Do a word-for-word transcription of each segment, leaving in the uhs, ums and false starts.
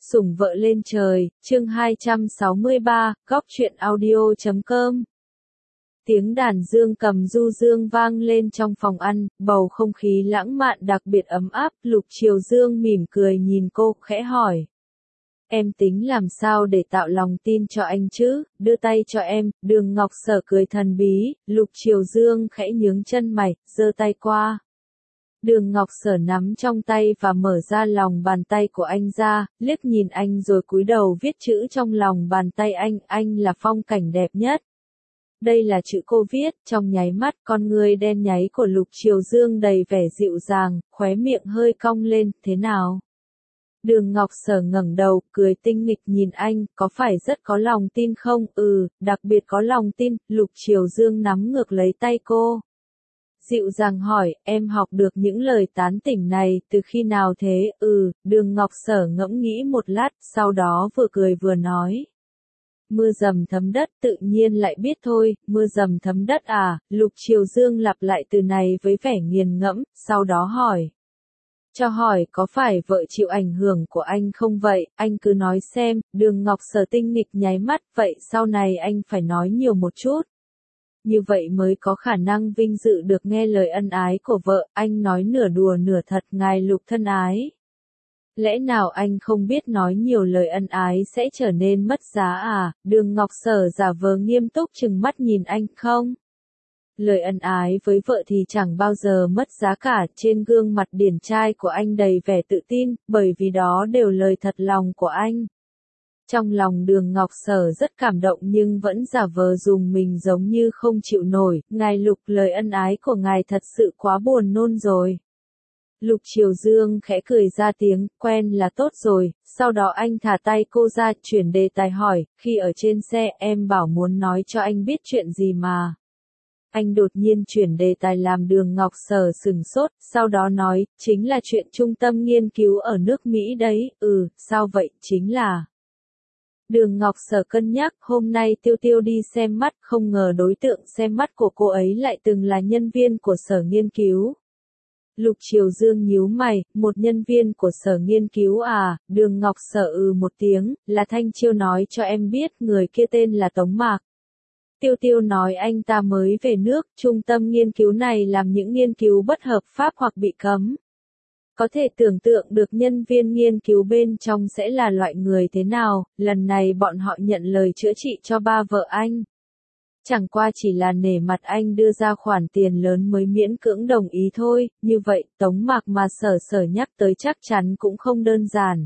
Sủng vợ lên trời, chương hai trăm sáu mươi ba, góc truyện audio chấm com. Tiếng đàn dương cầm du dương vang lên trong phòng ăn, bầu không khí lãng mạn đặc biệt ấm áp. Lục Triều Dương mỉm cười nhìn cô, khẽ hỏi. Em tính làm sao để tạo lòng tin cho anh chứ, đưa tay cho em. Đường Ngọc Sở cười thần bí, Lục Triều Dương khẽ nhướng chân mày, giơ tay qua. Đường Ngọc Sở nắm trong tay và mở ra lòng bàn tay của anh ra, liếc nhìn anh rồi cúi đầu viết chữ trong lòng bàn tay anh, anh là phong cảnh đẹp nhất. Đây là chữ cô viết, trong nháy mắt con ngươi đen nháy của Lục Triều Dương đầy vẻ dịu dàng, khóe miệng hơi cong lên, thế nào? Đường Ngọc Sở ngẩng đầu, cười tinh nghịch nhìn anh, có phải rất có lòng tin không? Ừ, đặc biệt có lòng tin. Lục Triều Dương nắm ngược lấy tay cô. Dịu dàng hỏi, em học được những lời tán tỉnh này từ khi nào thế? Ừ, Đường Ngọc Sở ngẫm nghĩ một lát, sau đó vừa cười vừa nói. Mưa dầm thấm đất, tự nhiên lại biết thôi. Mưa dầm thấm đất à? Lục Triều Dương lặp lại từ này với vẻ nghiền ngẫm, sau đó hỏi. Cho hỏi có phải vợ chịu ảnh hưởng của anh không vậy? Anh cứ nói xem. Đường Ngọc Sở tinh nghịch nháy mắt, vậy sau này anh phải nói nhiều một chút. Như vậy mới có khả năng vinh dự được nghe lời ân ái của vợ. Anh nói nửa đùa nửa thật, ngài Lục thân ái. Lẽ nào anh không biết nói nhiều lời ân ái sẽ trở nên mất giá à? Đường Ngọc Sở giả vờ nghiêm túc trừng mắt nhìn anh, không? Lời ân ái với vợ thì chẳng bao giờ mất giá cả. Trên gương mặt điển trai của anh đầy vẻ tự tin, bởi vì đó đều lời thật lòng của anh. Trong lòng Đường Ngọc Sở rất cảm động nhưng vẫn giả vờ dùng mình giống như không chịu nổi. Ngài Lục, lời ân ái của ngài thật sự quá buồn nôn rồi. Lục Triều Dương khẽ cười ra tiếng, quen là tốt rồi. Sau đó anh thả tay cô ra, chuyển đề tài hỏi, khi ở trên xe em bảo muốn nói cho anh biết chuyện gì mà. Anh đột nhiên chuyển đề tài làm Đường Ngọc Sở sừng sốt, sau đó nói, chính là chuyện trung tâm nghiên cứu ở nước Mỹ đấy. Ừ, sao vậy? Chính là... Đường Ngọc Sở cân nhắc, hôm nay Tiêu Tiêu đi xem mắt, không ngờ đối tượng xem mắt của cô ấy lại từng là nhân viên của sở nghiên cứu. Lục Triều Dương nhíu mày, một nhân viên của sở nghiên cứu à? Đường Ngọc Sở ừ một tiếng, là Thanh Chiêu nói cho em biết, người kia tên là Tống Mạc. Tiêu Tiêu nói anh ta mới về nước, trung tâm nghiên cứu này làm những nghiên cứu bất hợp pháp hoặc bị cấm. Có thể tưởng tượng được nhân viên nghiên cứu bên trong sẽ là loại người thế nào. Lần này bọn họ nhận lời chữa trị cho ba vợ anh. Chẳng qua chỉ là nể mặt anh đưa ra khoản tiền lớn mới miễn cưỡng đồng ý thôi. Như vậy, Tống Mạc mà Sở Sở nhắc tới chắc chắn cũng không đơn giản.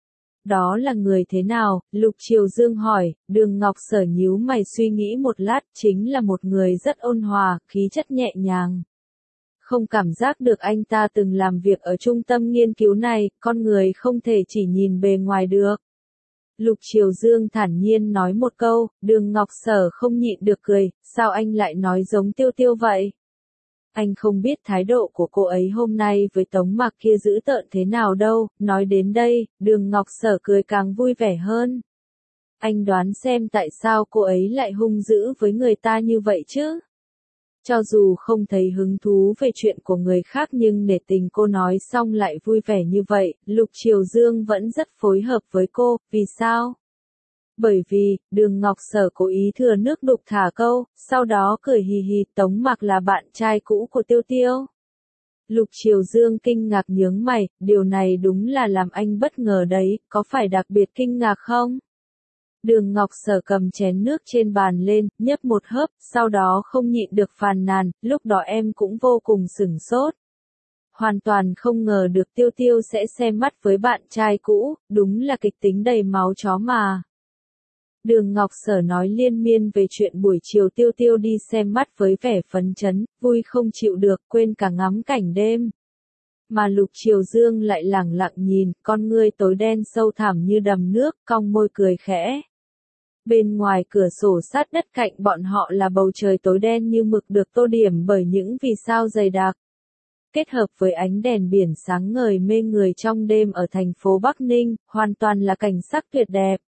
Đó là người thế nào? Lục Triều Dương hỏi. Đường Ngọc Sở nhíu mày suy nghĩ một lát, chính là một người rất ôn hòa, khí chất nhẹ nhàng. Không cảm giác được anh ta từng làm việc ở trung tâm nghiên cứu này, con người không thể chỉ nhìn bề ngoài được. Lục Triều Dương thản nhiên nói một câu, Đường Ngọc Sở không nhịn được cười, sao anh lại nói giống Tiêu Tiêu vậy? Anh không biết thái độ của cô ấy hôm nay với Tống Mạc kia dữ tợn thế nào đâu. Nói đến đây, Đường Ngọc Sở cười càng vui vẻ hơn. Anh đoán xem tại sao cô ấy lại hung dữ với người ta như vậy chứ? Cho dù không thấy hứng thú về chuyện của người khác nhưng nể tình cô nói xong lại vui vẻ như vậy, Lục Triều Dương vẫn rất phối hợp với cô. Vì sao? Bởi vì, Đường Ngọc Sở cố ý thừa nước đục thả câu, sau đó cười hì hì, Tống Mạc là bạn trai cũ của Tiêu Tiêu. Lục Triều Dương kinh ngạc nhướng mày, điều này đúng là làm anh bất ngờ đấy, có phải đặc biệt kinh ngạc không? Đường Ngọc Sở cầm chén nước trên bàn lên, nhấp một hớp, sau đó không nhịn được phàn nàn, lúc đó em cũng vô cùng sửng sốt. Hoàn toàn không ngờ được Tiêu Tiêu sẽ xem mắt với bạn trai cũ, đúng là kịch tính đầy máu chó mà. Đường Ngọc Sở nói liên miên về chuyện buổi chiều Tiêu Tiêu đi xem mắt với vẻ phấn chấn, vui không chịu được, quên cả ngắm cảnh đêm. Mà Lục Triều Dương lại lẳng lặng nhìn, con ngươi tối đen sâu thẳm như đầm nước, cong môi cười khẽ. Bên ngoài cửa sổ sát đất cạnh bọn họ là bầu trời tối đen như mực được tô điểm bởi những vì sao dày đặc. Kết hợp với ánh đèn biển sáng ngời mê người trong đêm ở thành phố Bắc Ninh, hoàn toàn là cảnh sắc tuyệt đẹp.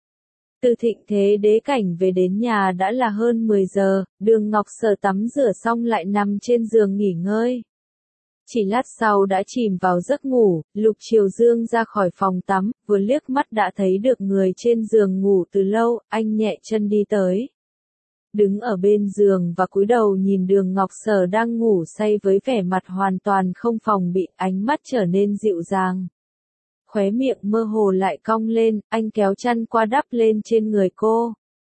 Từ Thịnh Thế Đế Cảnh về đến nhà đã là hơn mười giờ, Đường Ngọc Sở tắm rửa xong lại nằm trên giường nghỉ ngơi. Chỉ lát sau đã chìm vào giấc ngủ, Lục Triều Dương ra khỏi phòng tắm, vừa liếc mắt đã thấy được người trên giường ngủ từ lâu, anh nhẹ chân đi tới. Đứng ở bên giường và cúi đầu nhìn Đường Ngọc Sở đang ngủ say với vẻ mặt hoàn toàn không phòng bị, ánh mắt trở nên dịu dàng. Khóe miệng mơ hồ lại cong lên, anh kéo chăn qua đắp lên trên người cô.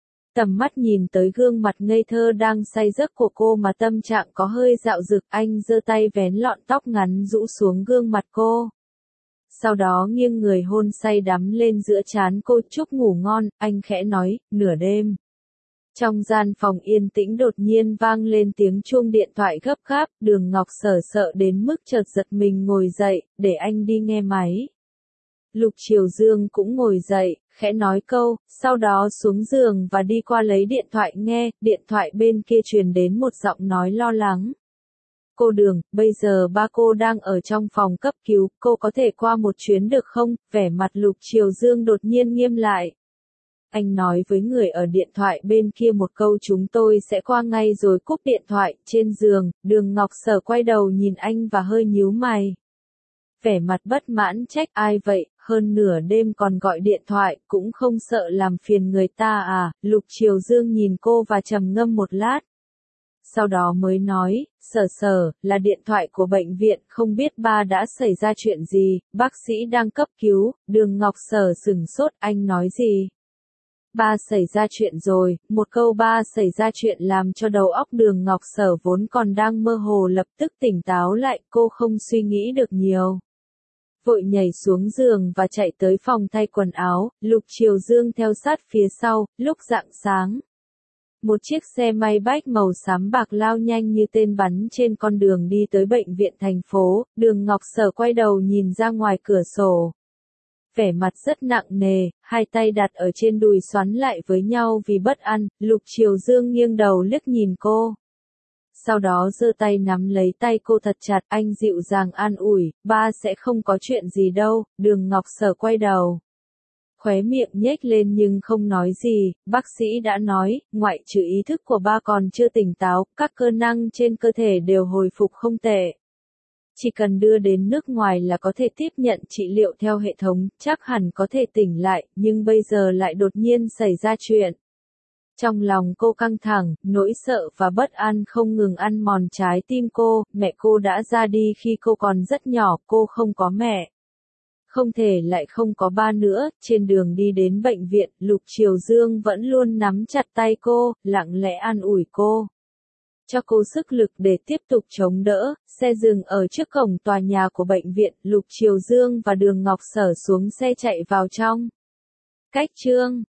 Tầm mắt nhìn tới gương mặt ngây thơ đang say giấc của cô mà tâm trạng có hơi dạo dực, anh giơ tay vén lọn tóc ngắn rũ xuống gương mặt cô. Sau đó nghiêng người hôn say đắm lên giữa trán cô. Chúc ngủ ngon, anh khẽ nói, nửa đêm. Trong gian phòng yên tĩnh đột nhiên vang lên tiếng chuông điện thoại gấp gáp, Đường Ngọc Sở sợ đến mức chợt giật mình ngồi dậy, để anh đi nghe máy. Lục Triều Dương cũng ngồi dậy, khẽ nói câu, sau đó xuống giường và đi qua lấy điện thoại nghe, điện thoại bên kia truyền đến một giọng nói lo lắng. Cô Đường, bây giờ ba cô đang ở trong phòng cấp cứu, cô có thể qua một chuyến được không? Vẻ mặt Lục Triều Dương đột nhiên nghiêm lại. Anh nói với người ở điện thoại bên kia một câu chúng tôi sẽ qua ngay rồi cúp điện thoại. Trên giường, Đường Ngọc Sở quay đầu nhìn anh và hơi nhíu mày. Vẻ mặt bất mãn trách ai vậy, hơn nửa đêm còn gọi điện thoại, cũng không sợ làm phiền người ta à? Lục Triều Dương nhìn cô và trầm ngâm một lát. Sau đó mới nói, Sở Sở, là điện thoại của bệnh viện, không biết ba đã xảy ra chuyện gì, bác sĩ đang cấp cứu. Đường Ngọc Sở sửng sốt, anh nói gì? Ba xảy ra chuyện rồi, một câu ba xảy ra chuyện làm cho đầu óc Đường Ngọc Sở vốn còn đang mơ hồ lập tức tỉnh táo lại, cô không suy nghĩ được nhiều. Vội nhảy xuống giường và chạy tới phòng thay quần áo, Lục Triều Dương theo sát phía sau. Lúc rạng sáng, một chiếc xe may bách màu xám bạc lao nhanh như tên bắn trên con đường đi tới bệnh viện thành phố. Đường Ngọc Sở quay đầu nhìn ra ngoài cửa sổ. Vẻ mặt rất nặng nề, hai tay đặt ở trên đùi xoắn lại với nhau vì bất an. Lục Triều Dương nghiêng đầu liếc nhìn cô. Sau đó giơ tay nắm lấy tay cô thật chặt, anh dịu dàng an ủi, ba sẽ không có chuyện gì đâu. Đường Ngọc Sở quay đầu. Khóe miệng nhếch lên nhưng không nói gì, bác sĩ đã nói, ngoại trừ ý thức của ba còn chưa tỉnh táo, các cơ năng trên cơ thể đều hồi phục không tệ. Chỉ cần đưa đến nước ngoài là có thể tiếp nhận trị liệu theo hệ thống, chắc hẳn có thể tỉnh lại, nhưng bây giờ lại đột nhiên xảy ra chuyện. Trong lòng cô căng thẳng, nỗi sợ và bất an không ngừng ăn mòn trái tim cô. Mẹ cô đã ra đi khi cô còn rất nhỏ, cô không có mẹ. Không thể lại không có ba nữa. Trên đường đi đến bệnh viện, Lục Triều Dương vẫn luôn nắm chặt tay cô, lặng lẽ an ủi cô. Cho cô sức lực để tiếp tục chống đỡ. Xe dừng ở trước cổng tòa nhà của bệnh viện, Lục Triều Dương và Đường Ngọc Sở xuống xe chạy vào trong. Cách chương